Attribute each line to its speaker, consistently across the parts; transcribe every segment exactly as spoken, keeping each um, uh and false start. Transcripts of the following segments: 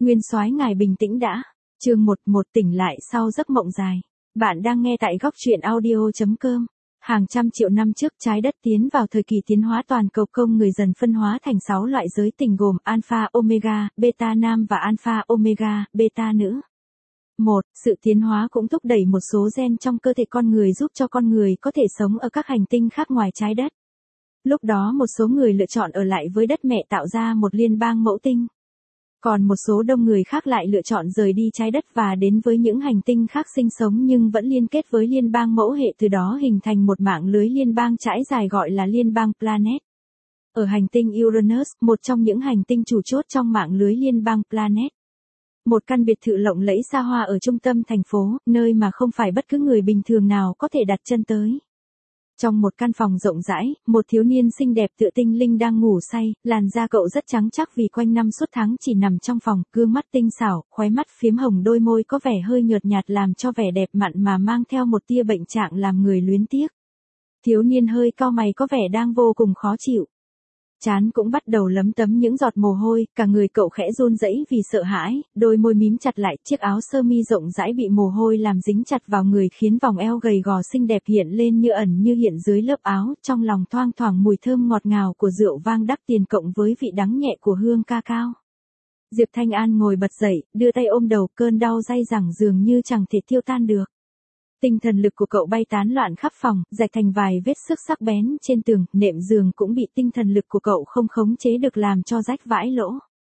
Speaker 1: Nguyên soái ngài bình tĩnh đã. Chương một một tỉnh lại sau giấc mộng dài. Bạn đang nghe tại góc truyện audio chấm com. Hàng trăm triệu năm trước trái đất tiến vào thời kỳ tiến hóa toàn cầu, công người dần phân hóa thành sáu loại giới tình gồm Alpha Omega, Beta nam và Alpha Omega, Beta nữ. một. Sự tiến hóa cũng thúc đẩy một số gen trong cơ thể con người giúp cho con người có thể sống ở các hành tinh khác ngoài trái đất. Lúc đó một số người lựa chọn ở lại với đất mẹ tạo ra một liên bang mẫu tinh. Còn một số đông người khác lại lựa chọn rời đi trái đất và đến với những hành tinh khác sinh sống nhưng vẫn liên kết với liên bang mẫu hệ, từ đó hình thành một mạng lưới liên bang trải dài gọi là liên bang Planet. Ở hành tinh Uranus, một trong những hành tinh chủ chốt trong mạng lưới liên bang Planet. Một căn biệt thự lộng lẫy xa hoa ở trung tâm thành phố, nơi mà không phải bất cứ người bình thường nào có thể đặt chân tới. Trong một căn phòng rộng rãi, một thiếu niên xinh đẹp tựa tinh linh đang ngủ say, làn da cậu rất trắng trắc vì quanh năm suốt tháng chỉ nằm trong phòng, gương mắt tinh xảo, khóe mắt phiếm hồng, đôi môi có vẻ hơi nhợt nhạt làm cho vẻ đẹp mặn mà mang theo một tia bệnh trạng làm người luyến tiếc. Thiếu niên hơi cau mày có vẻ đang vô cùng khó chịu. Trán cũng bắt đầu lấm tấm những giọt mồ hôi, cả người cậu khẽ run rẩy vì sợ hãi, đôi môi mím chặt lại, chiếc áo sơ mi rộng rãi bị mồ hôi làm dính chặt vào người khiến vòng eo gầy gò xinh đẹp hiện lên như ẩn như hiện dưới lớp áo, trong lòng thoang thoảng mùi thơm ngọt ngào của rượu vang đắt tiền cộng với vị đắng nhẹ của hương ca cao. Diệp Thanh An ngồi bật dậy, đưa tay ôm đầu, cơn đau dai dẳng dường như chẳng thể tiêu tan được. Tinh thần lực của cậu bay tán loạn khắp phòng, rạch thành vài vết xước sắc bén trên tường, nệm giường cũng bị tinh thần lực của cậu không khống chế được làm cho rách vãi lỗ.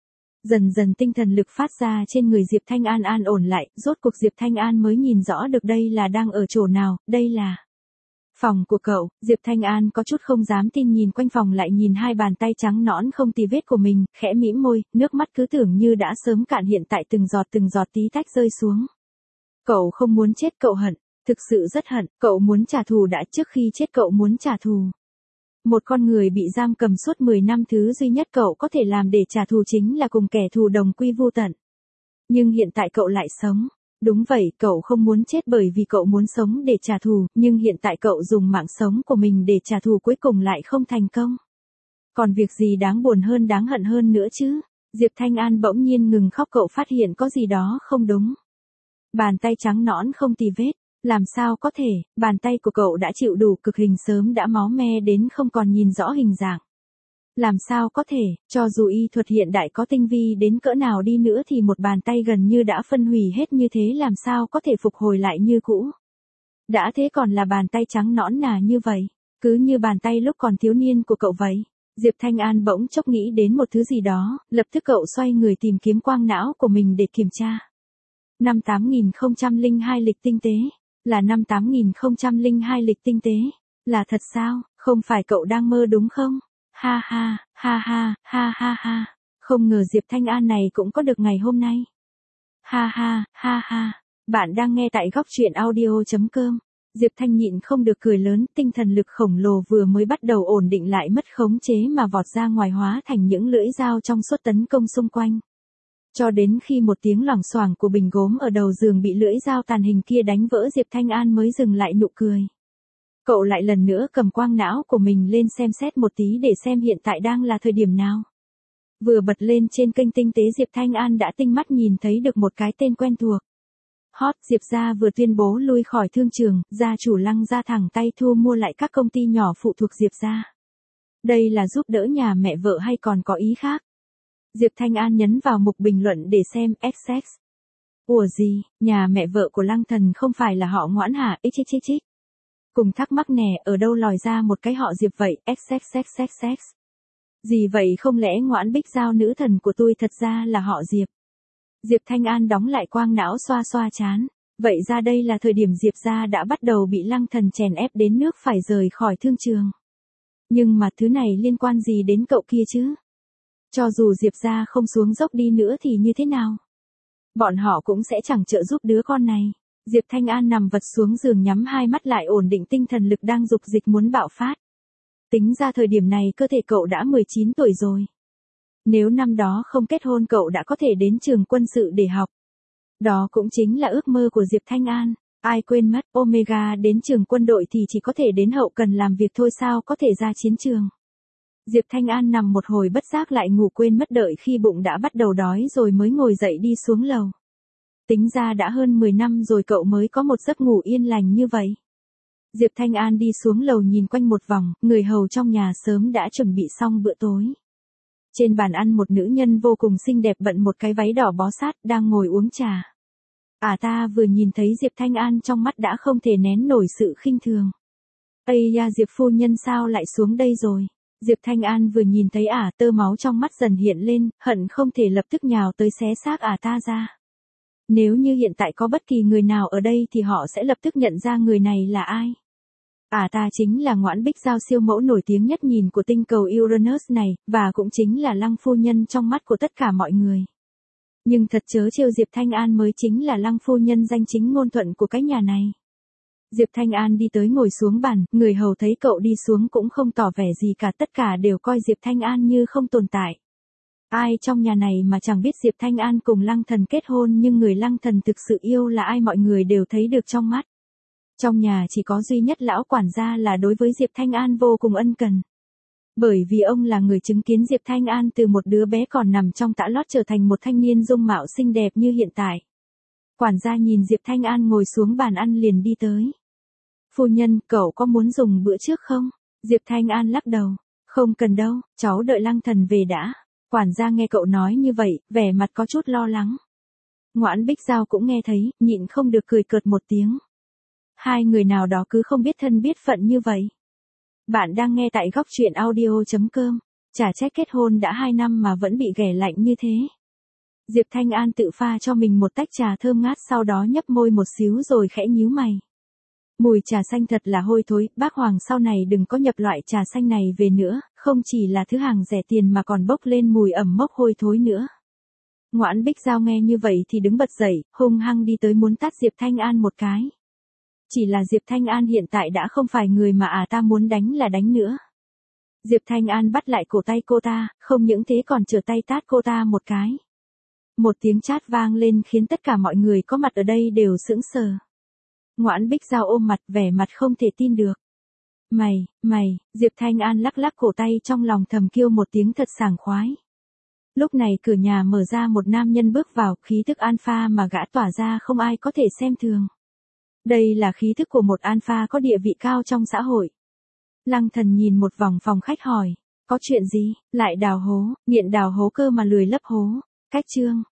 Speaker 1: Dần dần tinh thần lực phát ra trên người Diệp Thanh An an ổn lại, rốt cuộc Diệp Thanh An mới nhìn rõ được đây là đang ở chỗ nào, đây là phòng của cậu. Diệp Thanh An có chút không dám tin nhìn quanh phòng, lại nhìn hai bàn tay trắng nõn không tì vết của mình, khẽ mỉm môi, nước mắt cứ tưởng như đã sớm cạn hiện tại từng giọt từng giọt tí tách rơi xuống. Cậu không muốn chết, cậu hận. Thực sự rất hận, cậu muốn trả thù, đã trước khi chết cậu muốn trả thù. Một con người bị giam cầm suốt mười năm, thứ duy nhất cậu có thể làm để trả thù chính là cùng kẻ thù đồng quy vu tận. Nhưng hiện tại cậu lại sống. Đúng vậy, cậu không muốn chết bởi vì cậu muốn sống để trả thù, nhưng hiện tại cậu dùng mạng sống của mình để trả thù cuối cùng lại không thành công. Còn việc gì đáng buồn hơn, đáng hận hơn nữa chứ? Diệp Thanh An bỗng nhiên ngừng khóc, cậu phát hiện có gì đó không đúng. Bàn tay trắng nõn không tì vết. Làm sao có thể, bàn tay của cậu đã chịu đủ cực hình, sớm đã máu me đến không còn nhìn rõ hình dạng. Làm sao có thể, cho dù y thuật hiện đại có tinh vi đến cỡ nào đi nữa thì một bàn tay gần như đã phân hủy hết như thế làm sao có thể phục hồi lại như cũ. Đã thế còn là bàn tay trắng nõn nà như vậy, cứ như bàn tay lúc còn thiếu niên của cậu vậy. Diệp Thanh An bỗng chốc nghĩ đến một thứ gì đó, lập tức cậu xoay người tìm kiếm quang não của mình để kiểm tra. Năm tám nghìn không trăm lẻ hai lịch tinh tế. Là năm tám nghìn không trăm lẻ hai lịch tinh tế. Là thật sao, không phải cậu đang mơ đúng không? Ha ha, ha ha, ha ha ha. Không ngờ Diệp Thanh An này cũng có được ngày hôm nay. Ha ha, ha ha. Bạn đang nghe tại góc truyện audio chấm com. Diệp Thanh nhịn không được cười lớn, tinh thần lực khổng lồ vừa mới bắt đầu ổn định lại mất khống chế mà vọt ra ngoài, hóa thành những lưỡi dao trong suốt tấn công xung quanh. Cho đến khi một tiếng loảng xoảng của bình gốm ở đầu giường bị lưỡi dao tàn hình kia đánh vỡ, Diệp Thanh An mới dừng lại nụ cười. Cậu lại lần nữa cầm quang não của mình lên xem xét một tí để xem hiện tại đang là thời điểm nào. Vừa bật lên trên kênh tinh tế, Diệp Thanh An đã tinh mắt nhìn thấy được một cái tên quen thuộc. Hot, Diệp gia vừa tuyên bố lui khỏi thương trường, gia chủ Lăng gia thẳng tay thu mua lại các công ty nhỏ phụ thuộc Diệp gia. Đây là giúp đỡ nhà mẹ vợ hay còn có ý khác? Diệp Thanh An nhấn vào mục bình luận để xem ích ích. Ủa gì, nhà mẹ vợ của Lăng Thần không phải là họ Ngoãn hả? Ích ích ích ích. Cùng thắc mắc nè, ở đâu lòi ra một cái họ Diệp vậy? ích ích ích ích ích. Gì vậy, không lẽ Ngoãn Bích Giao nữ thần của tôi thật ra là họ Diệp? Diệp Thanh An đóng lại quang não, xoa xoa chán. Vậy ra đây là thời điểm Diệp gia đã bắt đầu bị Lăng Thần chèn ép đến nước phải rời khỏi thương trường. Nhưng mà thứ này liên quan gì đến cậu kia chứ? Cho dù Diệp gia không xuống dốc đi nữa thì như thế nào? Bọn họ cũng sẽ chẳng trợ giúp đứa con này. Diệp Thanh An nằm vật xuống giường, nhắm hai mắt lại, ổn định tinh thần lực đang dục dịch muốn bạo phát. Tính ra thời điểm này cơ thể cậu đã mười chín tuổi rồi. Nếu năm đó không kết hôn cậu đã có thể đến trường quân sự để học. Đó cũng chính là ước mơ của Diệp Thanh An. Ai quên mất, Omega đến trường quân đội thì chỉ có thể đến hậu cần làm việc thôi, sao có thể ra chiến trường. Diệp Thanh An nằm một hồi bất giác lại ngủ quên mất, đợi khi bụng đã bắt đầu đói rồi mới ngồi dậy đi xuống lầu. Tính ra đã hơn mười năm rồi cậu mới có một giấc ngủ yên lành như vậy. Diệp Thanh An đi xuống lầu nhìn quanh một vòng, người hầu trong nhà sớm đã chuẩn bị xong bữa tối. Trên bàn ăn một nữ nhân vô cùng xinh đẹp bận một cái váy đỏ bó sát đang ngồi uống trà. À ta vừa nhìn thấy Diệp Thanh An trong mắt đã không thể nén nổi sự khinh thường. Ây da, Diệp phu nhân sao lại xuống đây rồi? Diệp Thanh An vừa nhìn thấy ả, tơ máu trong mắt dần hiện lên, hận không thể lập tức nhào tới xé xác ả ta ra. Nếu như hiện tại có bất kỳ người nào ở đây thì họ sẽ lập tức nhận ra người này là ai. Ả ta chính là Ngoãn Bích Giao, siêu mẫu nổi tiếng nhất nhìn của tinh cầu Uranus này, và cũng chính là Lăng phu nhân trong mắt của tất cả mọi người. Nhưng thật chớ trêu, Diệp Thanh An mới chính là Lăng phu nhân danh chính ngôn thuận của cái nhà này. Diệp Thanh An đi tới ngồi xuống bàn, người hầu thấy cậu đi xuống cũng không tỏ vẻ gì cả, tất cả đều coi Diệp Thanh An như không tồn tại. Ai trong nhà này mà chẳng biết Diệp Thanh An cùng Lăng Thần kết hôn, nhưng người Lăng Thần thực sự yêu là ai mọi người đều thấy được trong mắt. Trong nhà chỉ có duy nhất lão quản gia là đối với Diệp Thanh An vô cùng ân cần. Bởi vì ông là người chứng kiến Diệp Thanh An từ một đứa bé còn nằm trong tã lót trở thành một thanh niên dung mạo xinh đẹp như hiện tại. Quản gia nhìn Diệp Thanh An ngồi xuống bàn ăn liền đi tới. Phu nhân, cậu có muốn dùng bữa trước không? Diệp Thanh An lắc đầu. Không cần đâu, cháu đợi Lăng Thần về đã. Quản gia nghe cậu nói như vậy, vẻ mặt có chút lo lắng. Ngoãn Bích Giao cũng nghe thấy, nhịn không được cười cợt một tiếng. Hai người nào đó cứ không biết thân biết phận như vậy. Bạn đang nghe tại góc truyện audio chấm com. Chả trách kết hôn đã hai năm mà vẫn bị ghẻ lạnh như thế. Diệp Thanh An tự pha cho mình một tách trà thơm ngát, sau đó nhấp môi một xíu rồi khẽ nhíu mày. Mùi trà xanh thật là hôi thối, bác Hoàng sau này đừng có nhập loại trà xanh này về nữa, không chỉ là thứ hàng rẻ tiền mà còn bốc lên mùi ẩm mốc hôi thối nữa. Ngoãn Bích Giao nghe như vậy thì đứng bật dậy, hung hăng đi tới muốn tát Diệp Thanh An một cái. Chỉ là Diệp Thanh An hiện tại đã không phải người mà à ta muốn đánh là đánh nữa. Diệp Thanh An bắt lại cổ tay cô ta, không những thế còn trở tay tát cô ta một cái. Một tiếng chát vang lên khiến tất cả mọi người có mặt ở đây đều sững sờ. Ngoãn Bích Giao ôm mặt, vẻ mặt không thể tin được. Mày, mày, Diệp Thanh An lắc lắc cổ tay, trong lòng thầm kêu một tiếng thật sảng khoái. Lúc này cửa nhà mở ra, một nam nhân bước vào, khí thức alpha mà gã tỏa ra không ai có thể xem thường. Đây là khí thức của một alpha có địa vị cao trong xã hội. Lăng Thần nhìn một vòng phòng khách hỏi, có chuyện gì, lại đào hố, nghiện đào hố cơ mà lười lấp hố. Cách chương,